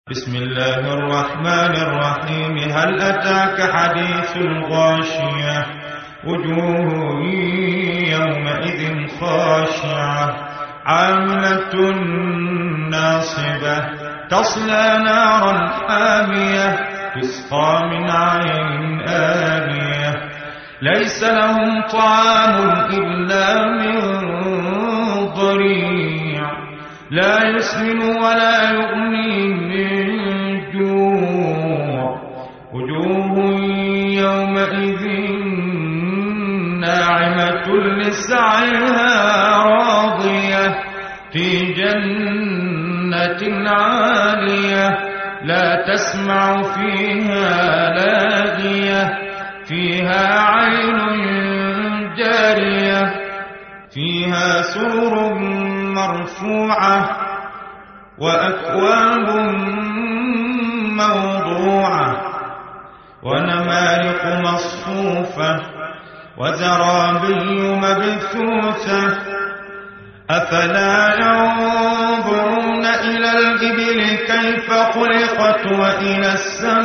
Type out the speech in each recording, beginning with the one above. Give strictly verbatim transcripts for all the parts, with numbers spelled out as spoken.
بسم الله الرحمن الرحيم. هل أتاك حديث الغاشية؟ وجوه يومئذ خاشعة عاملة ناصبة تصلى نارا حامية تسقى من عين آنية ليس لهم طعام إلا من ضريع لا يسمن ولا يغني من جوع وجوه يومئذ ناعمة لسعيها راضية في جنة عالية لا تسمع فيها لاغية فيها عين جارية فيها سرر مرفوعة وأكواب موضوعة ونمارق مصفوفة وزرابي مبثوثة أفلا ينظرون إلى الإبل كيف خلقت وإلى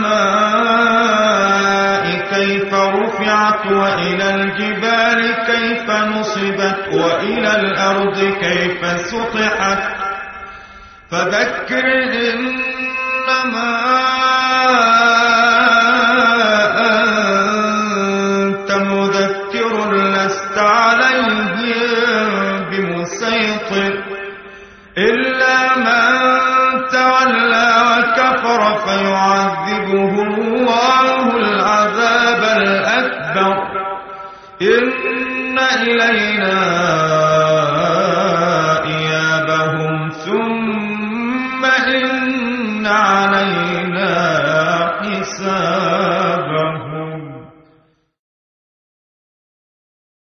السماء كيف رفعت وإلى الجبال كيف نصبت وإلى الأرض كيف سطحت فذكر إنما أنت مذكر لست عليهم بمسيطر إلا من تولى وكفر فيعذبه الله العذاب الأكبر إن إلينا إيابهم ثم إن علينا حساب.